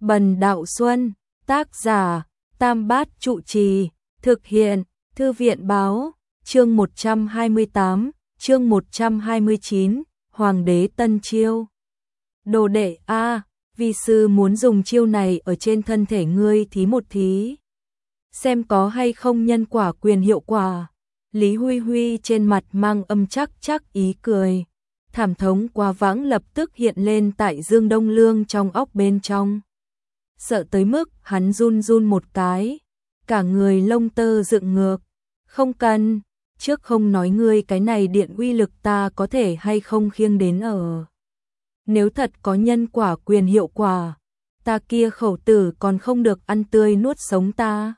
Bần Đạo Xuân, tác giả, Tam Bát Trụ Trì, thực hiện, Thư viện Báo, chương 128, chương 129, Hoàng đế Tân Chiêu. Đồ đệ A, vi sư muốn dùng chiêu này ở trên thân thể ngươi thí một thí. Xem có hay không nhân quả quyền hiệu quả. Lý Huy Huy trên mặt mang âm chắc ý cười. Thảm thống quá vãng lập tức hiện lên tại Dương Đông Lương trong óc bên trong. Sợ tới mức hắn run run một cái, cả người lông tơ dựng ngược. Không cần, trước không nói ngươi cái này điện uy lực ta có thể hay không khiêng đến ở. Nếu thật có nhân quả quyền hiệu quả, ta kia khẩu tử còn không được ăn tươi nuốt sống ta.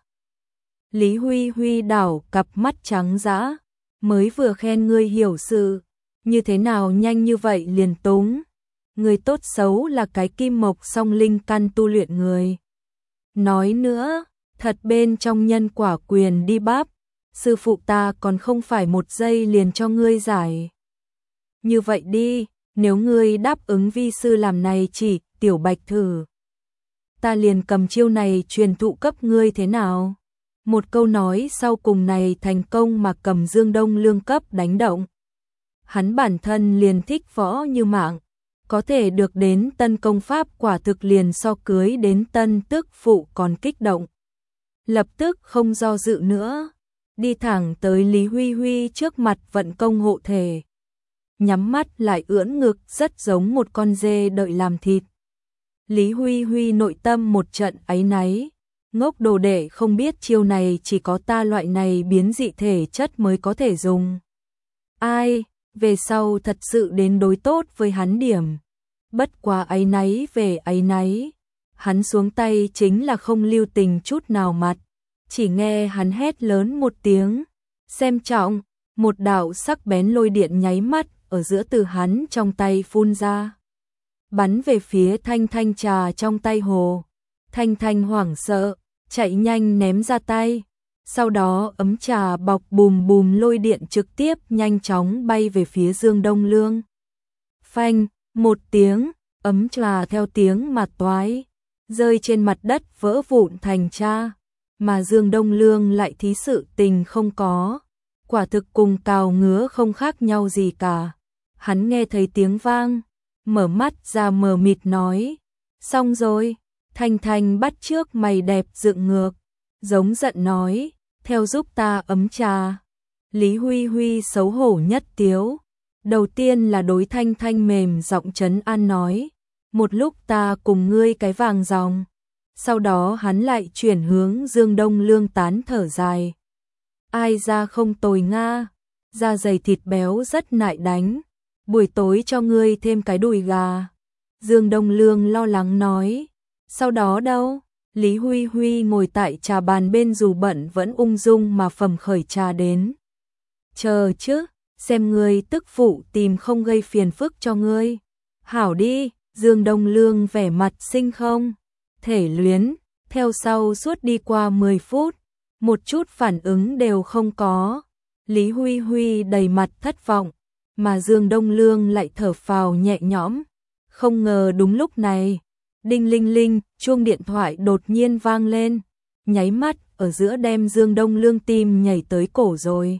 Lý Huy Huy đảo cặp mắt trắng dã, mới vừa khen ngươi hiểu sự, như thế nào nhanh như vậy liền túng. Người tốt xấu là cái kim mộc song linh căn tu luyện người. Nói nữa, thật bên trong nhân quả quyền đi bắp, sư phụ ta còn không phải một giây liền cho ngươi giải. Như vậy đi, nếu ngươi đáp ứng vi sư làm này chỉ, tiểu bạch thử. Ta liền cầm chiêu này truyền thụ cấp ngươi thế nào? Một câu nói sau cùng này thành công mà cầm Dương Đông Lương cấp đánh động. Hắn bản thân liền thích võ như mạng, có thể được đến tân công pháp quả thực liền so cưới đến tân tước phụ còn kích động. Lập tức không do dự nữa, đi thẳng tới Lý Huy Huy trước mặt vận công hộ thể. Nhắm mắt lại ưỡn ngực rất giống một con dê đợi làm thịt. Lý Huy Huy nội tâm một trận áy náy, ngốc đồ đệ không biết chiêu này chỉ có ta loại này biến dị thể chất mới có thể dùng. Ai, về sau thật sự đến đối tốt với hắn điểm. Bất quá áy náy về áy náy, hắn xuống tay chính là không lưu tình chút nào mặt. Chỉ nghe hắn hét lớn một tiếng, xem trọng, một đạo sắc bén lôi điện nháy mắt ở giữa từ hắn trong tay phun ra. Bắn về phía Thanh Thanh trà trong tay hồ. Thanh Thanh hoảng sợ, chạy nhanh ném ra tay. Sau đó ấm trà bọc bùm bùm lôi điện trực tiếp nhanh chóng bay về phía Dương Đông Lương. Phanh, một tiếng, ấm trà theo tiếng mà toái, rơi trên mặt đất vỡ vụn thành tra. Mà Dương Đông Lương lại thí sự tình không có. Quả thực cùng cào ngứa không khác nhau gì cả. Hắn nghe thấy tiếng vang, mở mắt ra mờ mịt nói. Xong rồi, Thanh Thanh bắt trước mày đẹp dựng ngược, giống giận nói, theo giúp ta ấm trà. Lý Huy Huy xấu hổ nhất tiếu. Đầu tiên là đối Thanh Thanh mềm giọng trấn an nói, một lúc ta cùng ngươi cái vàng dòng. Sau đó hắn lại chuyển hướng Dương Đông Lương tán thở dài. Ai ra không tồi nga, da dày thịt béo rất nại đánh, buổi tối cho ngươi thêm cái đùi gà. Dương Đông Lương lo lắng nói, sau đó đâu? Lý Huy Huy ngồi tại trà bàn bên dù bận vẫn ung dung mà phẩm khởi trà đến. Chờ chứ, xem ngươi tức phụ tìm không gây phiền phức cho ngươi. Hảo đi, Dương Đông Lương vẻ mặt sinh không thể luyến, theo sau suốt đi qua 10 phút, một chút phản ứng đều không có. Lý Huy Huy đầy mặt thất vọng, mà Dương Đông Lương lại thở phào nhẹ nhõm. Không ngờ đúng lúc này, đinh linh linh, chuông điện thoại đột nhiên vang lên, nháy mắt ở giữa đem Dương Đông Lương tim nhảy tới cổ rồi.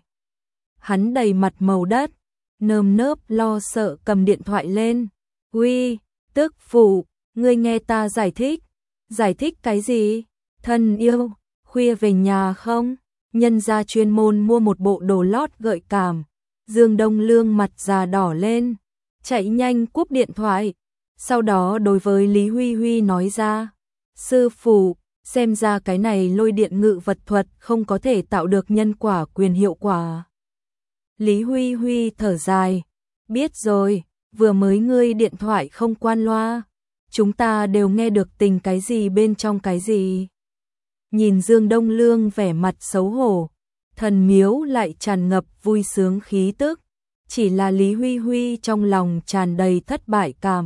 Hắn đầy mặt màu đất, nơm nớp lo sợ cầm điện thoại lên. Uy, tức phụ, ngươi nghe ta giải thích. Giải thích cái gì? Thân yêu, khuya về nhà không? Nhân gia chuyên môn mua một bộ đồ lót gợi cảm. Dương Đông Lương mặt già đỏ lên, chạy nhanh cúp điện thoại. Sau đó đối với Lý Huy Huy nói ra, sư phụ, xem ra cái này lôi điện ngự vật thuật không có thể tạo được nhân quả quyền hiệu quả. Lý Huy Huy thở dài, biết rồi, vừa mới ngươi điện thoại không quan loa, chúng ta đều nghe được tình cái gì bên trong cái gì. Nhìn Dương Đông Lương vẻ mặt xấu hổ, thần miếu lại tràn ngập vui sướng khí tức, chỉ là Lý Huy Huy trong lòng tràn đầy thất bại cảm.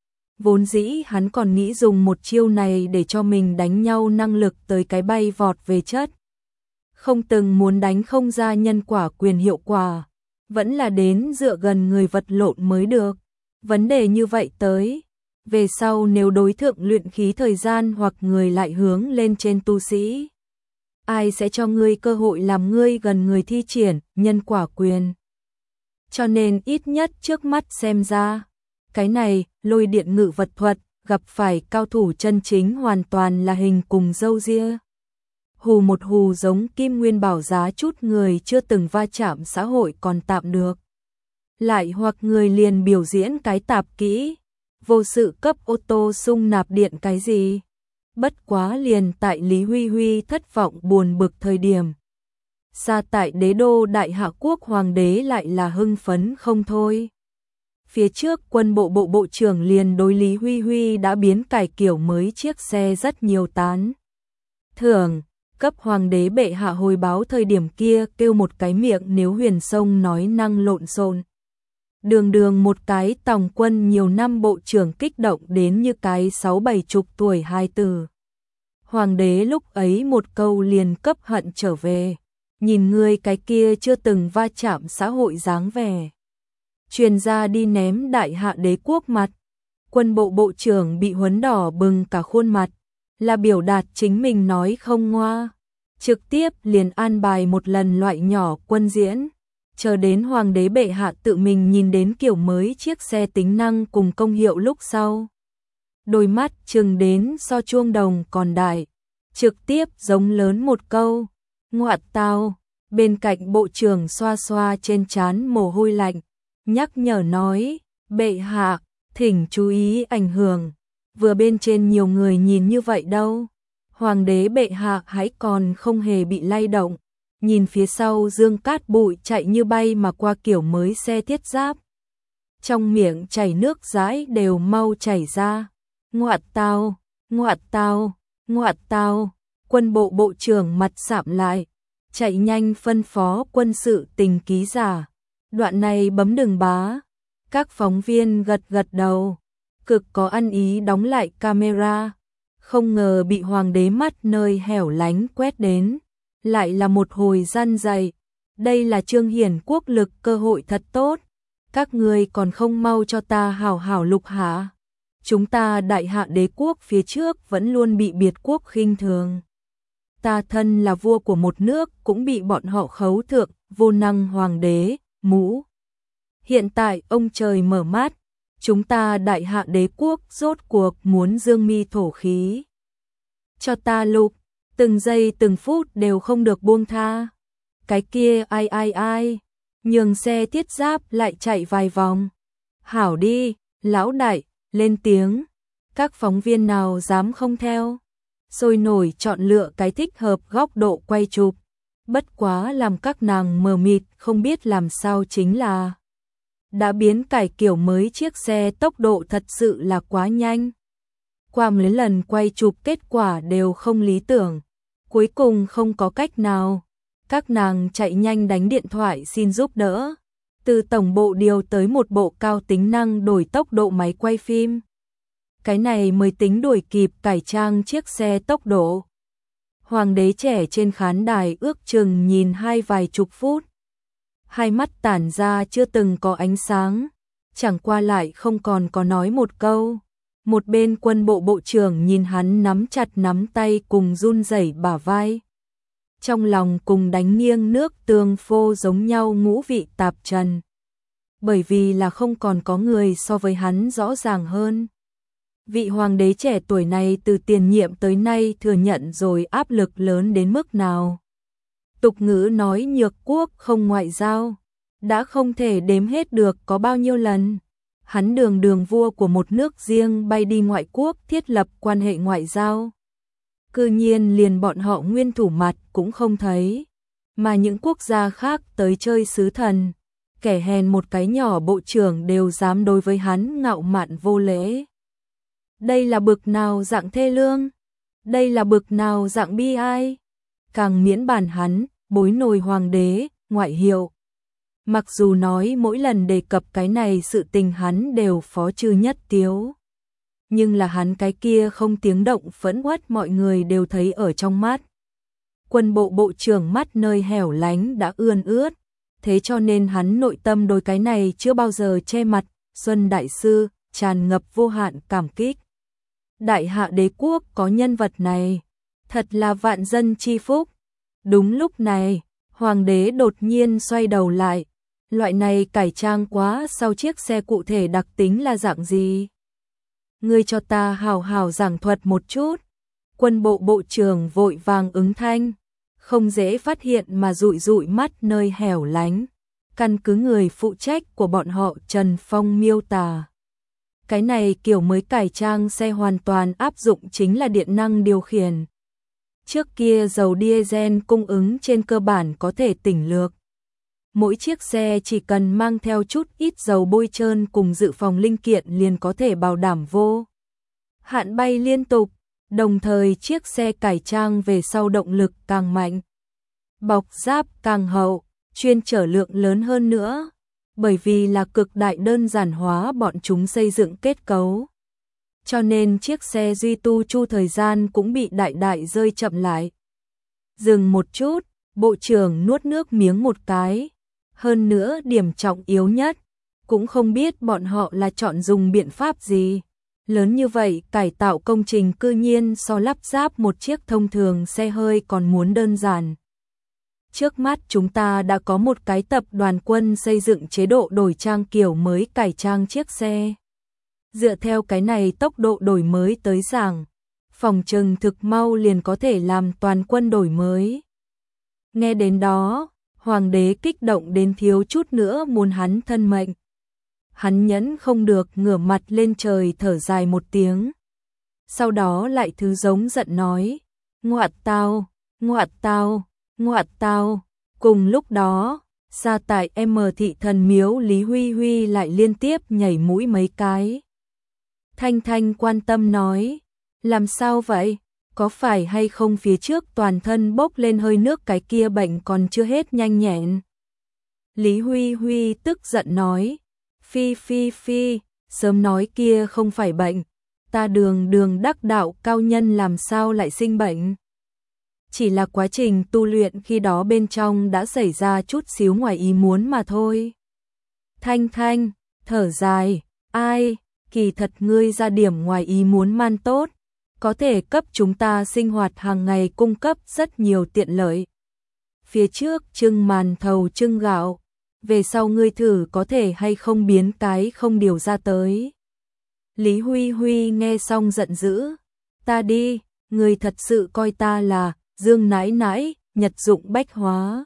Vốn dĩ hắn còn nghĩ dùng một chiêu này để cho mình đánh nhau năng lực tới cái bay vọt về chất. Không từng muốn đánh không ra nhân quả quyền hiệu quả, vẫn là đến dựa gần người vật lộn mới được. Vấn đề như vậy tới, về sau nếu đối thượng luyện khí thời gian hoặc người lại hướng lên trên tu sĩ, ai sẽ cho ngươi cơ hội làm ngươi gần người thi triển nhân quả quyền. Cho nên ít nhất trước mắt xem ra, cái này lôi điện ngự vật thuật gặp phải cao thủ chân chính hoàn toàn là hình cùng râu ria. Hù một hù giống Kim Nguyên Bảo giá chút người chưa từng va chạm xã hội còn tạm được. Lại hoặc người liền biểu diễn cái tạp kỹ, vô sự cấp ô tô xung nạp điện cái gì. Bất quá liền tại Lý Huy Huy thất vọng buồn bực thời điểm. Xa tại đế đô Đại Hạ Quốc hoàng đế lại là hưng phấn không thôi. Phía trước quân bộ bộ trưởng liền đối Lý Huy Huy đã biến cải kiểu mới chiếc xe rất nhiều tán thưởng, cấp hoàng đế bệ hạ hồi báo thời điểm kia kêu một cái miệng nếu huyền sông nói năng lộn xộn. Đường một cái tòng quân nhiều năm bộ trưởng kích động đến như cái 6-70 tuổi hai từ. Hoàng đế lúc ấy một câu liền cấp hận trở về, nhìn ngươi cái kia chưa từng va chạm xã hội dáng vẻ. Truyền ra đi ném Đại Hạ đế quốc mặt, quân bộ bộ trưởng bị huấn đỏ bừng cả khuôn mặt, là biểu đạt chính mình nói không ngoa, trực tiếp liền an bài một lần loại nhỏ quân diễn, chờ đến hoàng đế bệ hạ tự mình nhìn đến kiểu mới chiếc xe tính năng cùng công hiệu lúc sau. Đôi mắt trừng đến so chuông đồng còn đại, trực tiếp giống lớn một câu, ngoại tao, bên cạnh bộ trưởng xoa xoa trên trán mồ hôi lạnh, nhắc nhở nói, bệ hạ, thỉnh chú ý ảnh hưởng, vừa bên trên nhiều người nhìn như vậy đâu. Hoàng đế bệ hạ hãy còn không hề bị lay động, nhìn phía sau dương cát bụi chạy như bay mà qua kiểu mới xe thiết giáp. Trong miệng chảy nước dãi đều mau chảy ra, ngoại tao, ngoại tao, ngoại tao, quân bộ bộ trưởng mặt sạm lại, chạy nhanh phân phó quân sự tình ký giả. Đoạn này bấm đường bá, các phóng viên gật gật đầu, cực có ăn ý đóng lại camera, không ngờ bị hoàng đế mắt nơi hẻo lánh quét đến, lại là một hồi gian dày, đây là trương hiển quốc lực cơ hội thật tốt, các ngươi còn không mau cho ta hảo hảo lục hạ, chúng ta Đại Hạ đế quốc phía trước vẫn luôn bị biệt quốc khinh thường. Ta thân là vua của một nước cũng bị bọn họ khấu thượng, vô năng hoàng đế, mũ. Hiện tại ông trời mở mắt, chúng ta Đại Hạ đế quốc rốt cuộc muốn dương mi thổ khí. Cho ta lục, từng giây từng phút đều không được buông tha. Cái kia ai, nhường xe thiết giáp lại chạy vài vòng. Hảo đi, lão đại, lên tiếng, các phóng viên nào dám không theo. Sôi nổi chọn lựa cái thích hợp góc độ quay chụp, bất quá làm các nàng mờ mịt không biết làm sao chính là đã biến cải kiểu mới chiếc xe tốc độ thật sự là quá nhanh. Qua mấy lần quay chụp kết quả đều không lý tưởng, cuối cùng không có cách nào, các nàng chạy nhanh đánh điện thoại xin giúp đỡ, từ tổng bộ điều tới một bộ cao tính năng đổi tốc độ máy quay phim. Cái này mới tính đuổi kịp cải trang chiếc xe tốc độ. Hoàng đế trẻ trên khán đài ước chừng nhìn vài chục phút. Hai mắt tản ra chưa từng có ánh sáng, chẳng qua lại không còn có nói một câu. Một bên quân bộ bộ trưởng nhìn hắn nắm chặt nắm tay cùng run rẩy bả vai. Trong lòng cùng đánh nghiêng nước tương phô giống nhau ngũ vị tạp trần. Bởi vì là không còn có người so với hắn rõ ràng hơn. Vị hoàng đế trẻ tuổi này từ tiền nhiệm tới nay thừa nhận rồi áp lực lớn đến mức nào. Tục ngữ nói nhược quốc không ngoại giao, đã không thể đếm hết được có bao nhiêu lần. Hắn đường vua của một nước riêng bay đi ngoại quốc thiết lập quan hệ ngoại giao. Cư nhiên liền bọn họ nguyên thủ mặt cũng không thấy, mà những quốc gia khác tới chơi sứ thần, kẻ hèn một cái nhỏ bộ trưởng đều dám đối với hắn ngạo mạn vô lễ. Đây là bực nào dạng thê lương, đây là bực nào dạng bi ai, càng miễn bàn hắn, bối nồi hoàng đế, ngoại hiệu. Mặc dù nói mỗi lần đề cập cái này sự tình hắn đều phó chư nhất tiếu. Nhưng là hắn cái kia không tiếng động phẫn uất mọi người đều thấy ở trong mắt. Quân bộ bộ trưởng mắt nơi hẻo lánh đã ươn ướt, thế cho nên hắn nội tâm đối cái này chưa bao giờ che mặt. Xuân Đại Sư, tràn ngập vô hạn cảm kích. Đại hạ đế quốc có nhân vật này, thật là vạn dân chi phúc. Đúng lúc này, hoàng đế đột nhiên xoay đầu lại, loại này cải trang quá, sau chiếc xe cụ thể đặc tính là dạng gì? Ngươi cho ta hào hào giảng thuật một chút. Quân bộ bộ trưởng vội vàng ứng thanh, không dễ phát hiện mà dụi dụi mắt nơi hẻo lánh. Căn cứ người phụ trách của bọn họ Trần Phong miêu tả, cái này kiểu mới cải trang xe hoàn toàn áp dụng chính là điện năng điều khiển. Trước kia dầu diesel cung ứng trên cơ bản có thể tỉnh lược. Mỗi chiếc xe chỉ cần mang theo chút ít dầu bôi trơn cùng dự phòng linh kiện liền có thể bảo đảm vô hạn bay liên tục, đồng thời chiếc xe cải trang về sau động lực càng mạnh, bọc giáp càng hậu, chuyên chở lượng lớn hơn nữa, bởi vì là cực đại đơn giản hóa bọn chúng xây dựng kết cấu. Cho nên chiếc xe duy tu chu thời gian cũng bị đại đại rơi chậm lại. Dừng một chút, bộ trưởng nuốt nước miếng một cái. Hơn nữa điểm trọng yếu nhất, cũng không biết bọn họ là chọn dùng biện pháp gì. Lớn như vậy cải tạo công trình cư nhiên so lắp ráp một chiếc thông thường xe hơi còn muốn đơn giản. Trước mắt chúng ta đã có một cái tập đoàn quân xây dựng chế độ đổi trang kiểu mới cải trang chiếc xe. Dựa theo cái này tốc độ đổi mới tới giảng, phòng trừng thực mau liền có thể làm toàn quân đổi mới. Nghe đến đó, hoàng đế kích động đến thiếu chút nữa muốn hắn thân mệnh. Hắn nhẫn không được ngửa mặt lên trời thở dài một tiếng. Sau đó lại thứ giống giận nói, ngoạt tao, ngoạt tao, ngoạt tao. Cùng lúc đó, xa tại M thị thần miếu Lý Huy Huy lại liên tiếp nhảy mũi mấy cái. Thanh Thanh quan tâm nói, làm sao vậy? Có phải hay không phía trước toàn thân bốc lên hơi nước cái kia bệnh còn chưa hết nhanh nhẹn? Lý Huy Huy tức giận nói, phi phi phi, sớm nói kia không phải bệnh, ta đường đường đắc đạo cao nhân làm sao lại sinh bệnh? Chỉ là quá trình tu luyện khi đó bên trong đã xảy ra chút xíu ngoài ý muốn mà thôi. Thanh Thanh, thở dài, ai, kỳ thật ngươi ra điểm ngoài ý muốn man tốt, có thể cấp chúng ta sinh hoạt hàng ngày cung cấp rất nhiều tiện lợi. Phía trước trưng màn thầu trưng gạo, về sau ngươi thử có thể hay không biến cái không điều ra tới. Lý Huy Huy nghe xong giận dữ, ta đi, ngươi thật sự coi ta là Dương nãi nãi, nhật dụng bách hóa.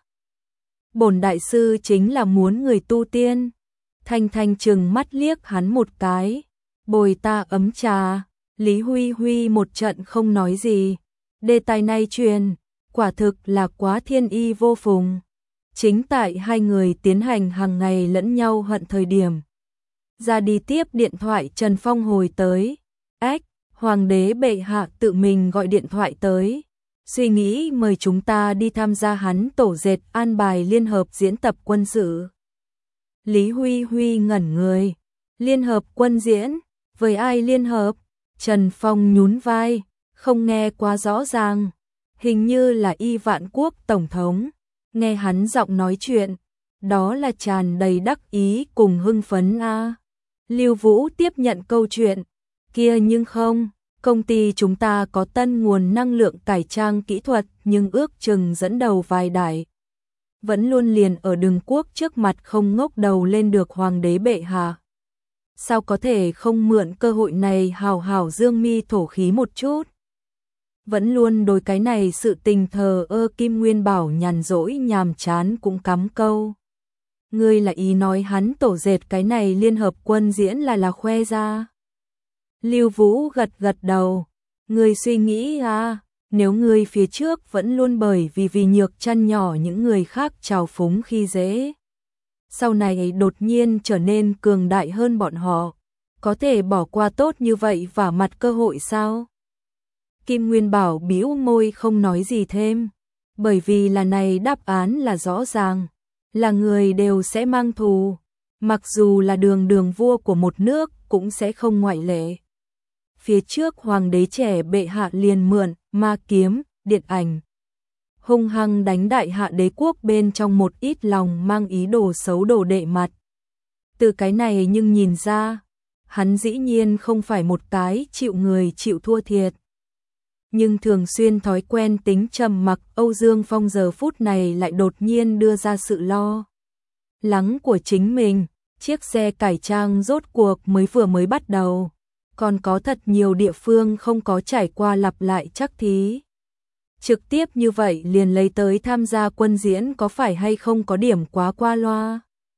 Bổn đại sư chính là muốn người tu tiên. Thanh Thanh trừng mắt liếc hắn một cái, bồi ta ấm trà. Lý Huy Huy một trận không nói gì. Đề tài này truyền, quả thực là quá thiên y vô phùng. Chính tại hai người tiến hành hàng ngày lẫn nhau hận thời điểm. Ra đi tiếp điện thoại Trần Phong hồi tới. Ách, hoàng đế bệ hạ tự mình gọi điện thoại tới. Suy nghĩ mời chúng ta đi tham gia hắn tổ dệt an bài liên hợp diễn tập quân sự. Lý Huy Huy ngẩn người. Liên hợp quân diễn? Với ai liên hợp? Trần Phong nhún vai, không nghe quá rõ ràng. Hình như là Y Vạn Quốc Tổng thống. Nghe hắn giọng nói chuyện, đó là tràn đầy đắc ý cùng hưng phấn a. Lưu Vũ tiếp nhận câu chuyện, kia nhưng không, công ty chúng ta có tân nguồn năng lượng cải trang kỹ thuật nhưng ước chừng dẫn đầu vài đại. Vẫn luôn liền ở đường quốc trước mặt không ngóc đầu lên được hoàng đế bệ hạ. Sao có thể không mượn cơ hội này hào hào dương mi thổ khí một chút? Vẫn luôn đối cái này sự tình thờ ơ Kim Nguyên Bảo nhàn rỗi nhàm chán cũng cắm câu. Ngươi là ý nói hắn tổ dệt cái này liên hợp quân diễn là khoe ra. Lưu Vũ gật gật đầu. Ngươi suy nghĩ à, nếu ngươi phía trước vẫn luôn bởi vì nhược chân nhỏ những người khác trào phúng khi dễ. Sau này đột nhiên trở nên cường đại hơn bọn họ. Có thể bỏ qua tốt như vậy và mặt cơ hội sao? Kim Nguyên Bảo bĩu môi không nói gì thêm. Bởi vì là này đáp án là rõ ràng. Là người đều sẽ mang thù. Mặc dù là đường vua của một nước cũng sẽ không ngoại lệ. Phía trước hoàng đế trẻ bệ hạ liền mượn ma kiếm, điện ảnh. Hung hăng đánh đại hạ đế quốc bên trong một ít lòng mang ý đồ xấu đồ đệ mặt. Từ cái này nhưng nhìn ra, hắn dĩ nhiên không phải một cái chịu người chịu thua thiệt. Nhưng thường xuyên thói quen tính trầm mặc, Âu Dương Phong giờ phút này lại đột nhiên đưa ra sự lo lắng của chính mình. Chiếc xe cải trang rốt cuộc vừa mới bắt đầu, còn có thật nhiều địa phương không có trải qua lặp lại chắc thí. Trực tiếp như vậy liền lấy tới tham gia quân diễn có phải hay không có điểm quá qua loa.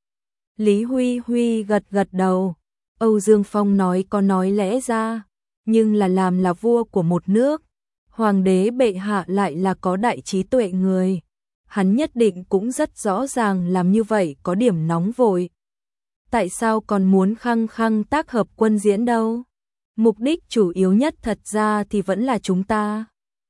Lý Huy Huy gật gật đầu. Âu Dương Phong nói có nói lẽ ra, nhưng làm là vua của một nước, hoàng đế bệ hạ lại là có đại trí tuệ người. Hắn nhất định cũng rất rõ ràng làm như vậy có điểm nóng vội. Tại sao còn muốn khăng khăng tác hợp quân diễn đâu? Mục đích chủ yếu nhất thật ra thì vẫn là chúng ta.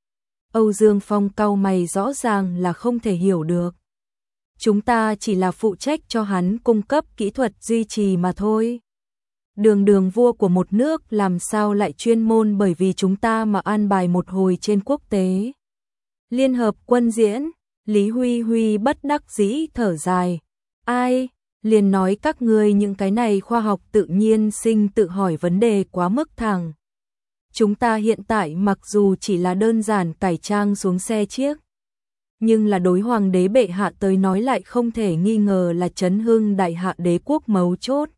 Âu Dương Phong cau mày, rõ ràng là không thể hiểu được. Chúng ta chỉ là phụ trách cho hắn cung cấp kỹ thuật duy trì mà thôi. Đường vua của một nước làm sao lại chuyên môn bởi vì chúng ta mà an bài một hồi trên quốc tế liên hợp quân diễn. Lý Huy Huy bất đắc dĩ thở dài. Ai, liền nói các ngươi những cái này khoa học tự nhiên sinh tự hỏi vấn đề quá mức thẳng. Chúng ta hiện tại mặc dù chỉ là đơn giản cải trang xuống xe chiếc, nhưng là đối hoàng đế bệ hạ tới nói lại không thể nghi ngờ là chấn hưng đại hạ đế quốc mấu chốt.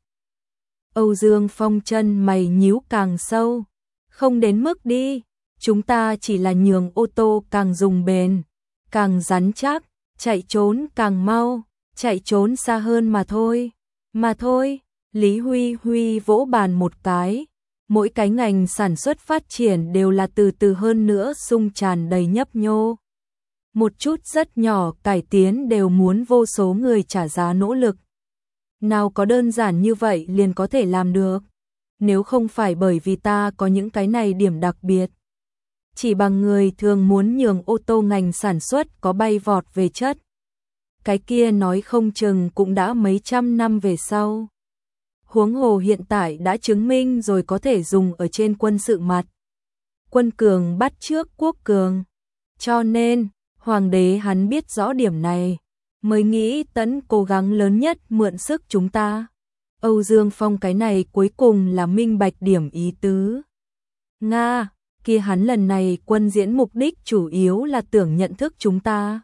Âu Dương Phong chân mày nhíu càng sâu. Không đến mức đi, chúng ta chỉ là nhường ô tô càng dùng bền, càng rắn chắc, chạy trốn càng mau, chạy trốn xa hơn mà thôi. Mà thôi, Lý Huy Huy vỗ bàn một cái. Mỗi cái ngành sản xuất phát triển đều là từ từ hơn nữa sung tràn đầy nhấp nhô. Một chút rất nhỏ cải tiến đều muốn vô số người trả giá nỗ lực. Nào có đơn giản như vậy liền có thể làm được. Nếu không phải bởi vì ta có những cái này điểm đặc biệt, chỉ bằng người thường muốn nhường ô tô ngành sản xuất có bay vọt về chất, cái kia nói không chừng cũng đã mấy trăm năm về sau. Huống hồ hiện tại đã chứng minh rồi có thể dùng ở trên quân sự mặt. Quân cường bắt trước quốc cường. Cho nên, hoàng đế hắn biết rõ điểm này, mới nghĩ tận cố gắng lớn nhất mượn sức chúng ta. Âu Dương Phong cái này cuối cùng là minh bạch điểm ý tứ. Nga, kia hắn lần này quân diễn mục đích chủ yếu là tưởng nhận thức chúng ta.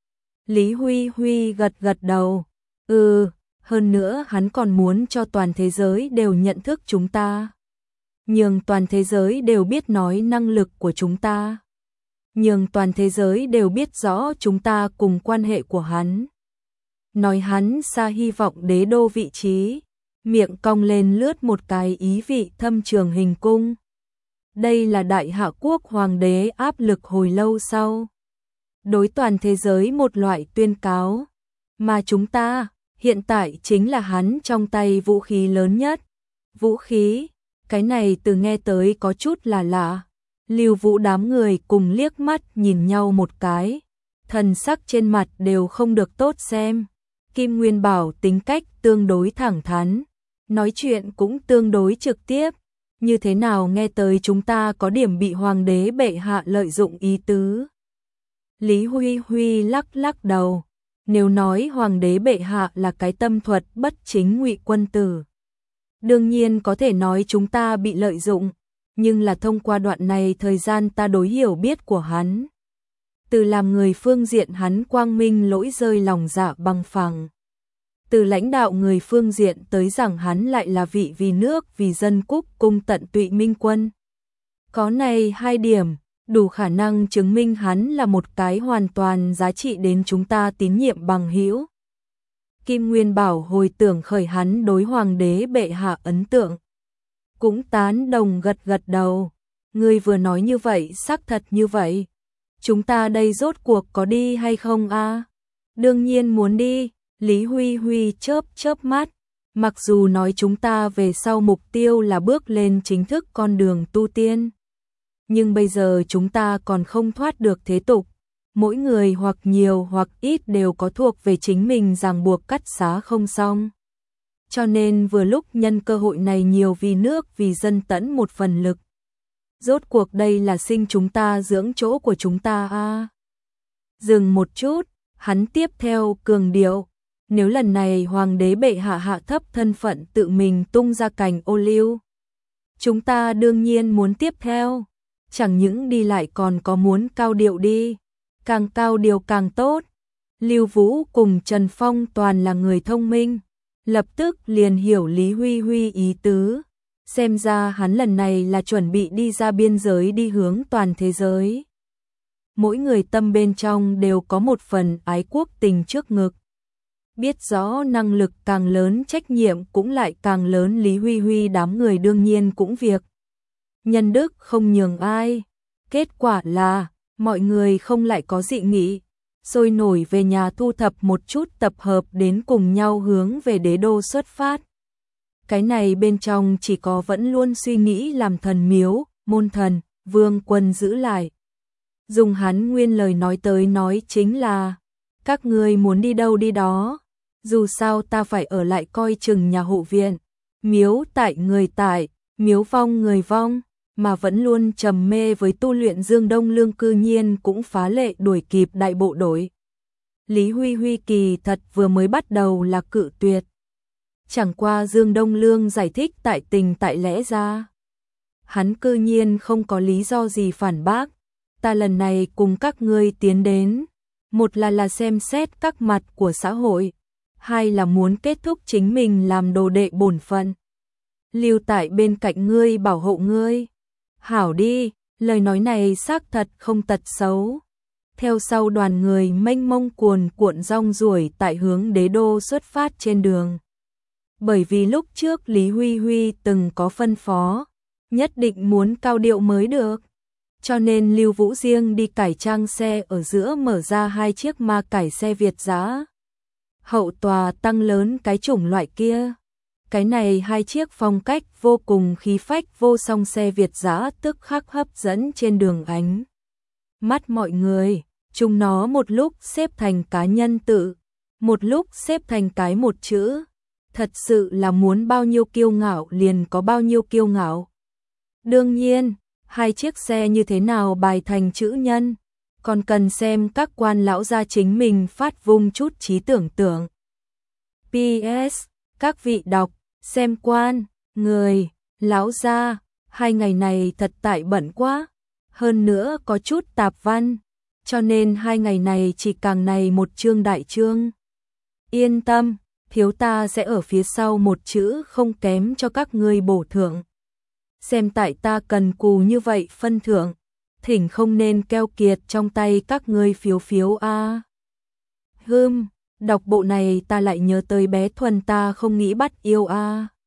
Lý Huy Huy gật gật đầu. Hơn nữa hắn còn muốn cho toàn thế giới đều nhận thức chúng ta. Nhường toàn thế giới đều biết nói năng lực của chúng ta. Nhường toàn thế giới đều biết rõ chúng ta cùng quan hệ của hắn. Nói hắn xa hy vọng đế đô vị trí, miệng cong lên lướt một cái ý vị thâm trường hình cung. Đây là đại hạ quốc hoàng đế áp lực hồi lâu sau. Đối toàn thế giới một loại tuyên cáo, mà chúng ta hiện tại chính là hắn trong tay vũ khí lớn nhất. Vũ khí, cái này từ nghe tới có chút là lạ. Lưu Vũ đám người cùng liếc mắt nhìn nhau một cái, thần sắc trên mặt đều không được tốt xem. Kim Nguyên Bảo tính cách tương đối thẳng thắn, nói chuyện cũng tương đối trực tiếp, như thế nào nghe tới chúng ta có điểm bị hoàng đế bệ hạ lợi dụng ý tứ. Lý Huy Huy lắc lắc đầu, nếu nói hoàng đế bệ hạ là cái tâm thuật bất chính ngụy quân tử, đương nhiên có thể nói chúng ta bị lợi dụng, nhưng là thông qua đoạn này thời gian ta đối hiểu biết của hắn. Từ làm người phương diện hắn quang minh lỗi rơi lòng dạ bằng phẳng. Từ lãnh đạo người phương diện tới rằng hắn lại là vị vì nước vì dân cúc cung tận tụy minh quân. Có này hai điểm, đủ khả năng chứng minh hắn là một cái hoàn toàn giá trị đến chúng ta tín nhiệm bằng hữu. Kim Nguyên Bảo hồi tưởng khởi hắn đối hoàng đế bệ hạ ấn tượng, cũng tán đồng gật gật đầu. Ngươi vừa nói như vậy xác thật như vậy. Chúng ta đây rốt cuộc có đi hay không a? Đương nhiên muốn đi. Lý Huy Huy chớp chớp mắt. Mặc dù nói chúng ta về sau mục tiêu là bước lên chính thức con đường tu tiên, nhưng bây giờ chúng ta còn không thoát được thế tục. Mỗi người hoặc nhiều hoặc ít đều có thuộc về chính mình ràng buộc cắt xá không xong. Cho nên vừa lúc nhân cơ hội này nhiều vì nước vì dân tẫn một phần lực. Rốt cuộc đây là sinh chúng ta dưỡng chỗ của chúng ta a. Dừng một chút, hắn tiếp theo cường điệu. Nếu lần này hoàng đế bệ hạ hạ thấp thân phận tự mình tung ra cành ô liu, Chúng ta đương nhiên muốn tiếp theo, chẳng những đi lại còn có muốn cao điệu đi, càng cao điệu càng tốt. Lưu Vũ cùng Trần Phong toàn là người thông minh, lập tức liền hiểu Lý Huy Huy ý tứ. Xem ra hắn lần này là chuẩn bị đi ra biên giới đi hướng toàn thế giới. Mỗi người tâm bên trong đều có một phần ái quốc tình trước ngực. Biết rõ năng lực càng lớn trách nhiệm cũng lại càng lớn, Lý Huy Huy đám người đương nhiên cũng việc nhân đức không nhường ai. Kết quả là mọi người không lại có dị nghị, sôi nổi về nhà thu thập một chút tập hợp đến cùng nhau hướng về đế đô xuất phát. Cái này bên trong chỉ có vẫn luôn suy nghĩ làm thần miếu, môn thần, Vương Quân giữ lại. Dùng hắn nguyên lời nói tới nói chính là, các ngươi muốn đi đâu đi đó, dù sao ta phải ở lại coi chừng nhà hộ viện, miếu tại người tại, miếu vong người vong, mà vẫn luôn trầm mê với tu luyện Dương Đông Lương cư nhiên cũng phá lệ đuổi kịp đại bộ đội. Lý Huy Huy kỳ thật vừa mới bắt đầu là cự tuyệt. Chẳng qua Dương Đông Lương giải thích tại tình tại lẽ ra. Hắn cư nhiên không có lý do gì phản bác. Ta lần này cùng các ngươi tiến đến, một là xem xét các mặt của xã hội, hai là muốn kết thúc chính mình làm đồ đệ bổn phận. Lưu tại bên cạnh ngươi bảo hộ ngươi. Hảo đi, lời nói này xác thật không tật xấu. Theo sau đoàn người mênh mông cuồn cuộn rong ruổi tại hướng đế đô xuất phát trên đường. Bởi vì lúc trước Lý Huy Huy từng có phân phó, nhất định muốn cao điệu mới được. Cho nên Lưu Vũ riêng đi cải trang xe ở giữa mở ra 2 chiếc ma cải xe Việt dã. Hậu tòa tăng lớn cái chủng loại kia. Cái này 2 chiếc phong cách vô cùng khí phách vô song xe Việt dã tức khắc hấp dẫn trên đường ánh mắt mọi người. Chúng nó một lúc xếp thành cá nhân tự, một lúc xếp thành cái một chữ. Thật sự là muốn bao nhiêu kiêu ngạo liền có bao nhiêu kiêu ngạo. Đương nhiên, 2 chiếc xe như thế nào bài thành chữ nhân, còn cần xem các quan lão gia chính mình phát vung chút trí tưởng tượng. PS, các vị đọc, xem quan, người, lão gia, 2 ngày này thật tại bận quá, hơn nữa có chút tạp văn, cho nên 2 ngày này chỉ càng này một chương đại chương. Yên tâm, thiếu ta sẽ ở phía sau một chữ không kém cho các ngươi bổ thưởng. Xem tại ta cần cù như vậy phân thưởng, thỉnh không nên keo kiệt trong tay các ngươi phiếu phiếu a. Đọc bộ này ta lại nhớ tới bé Thuần ta không nghĩ bắt yêu a.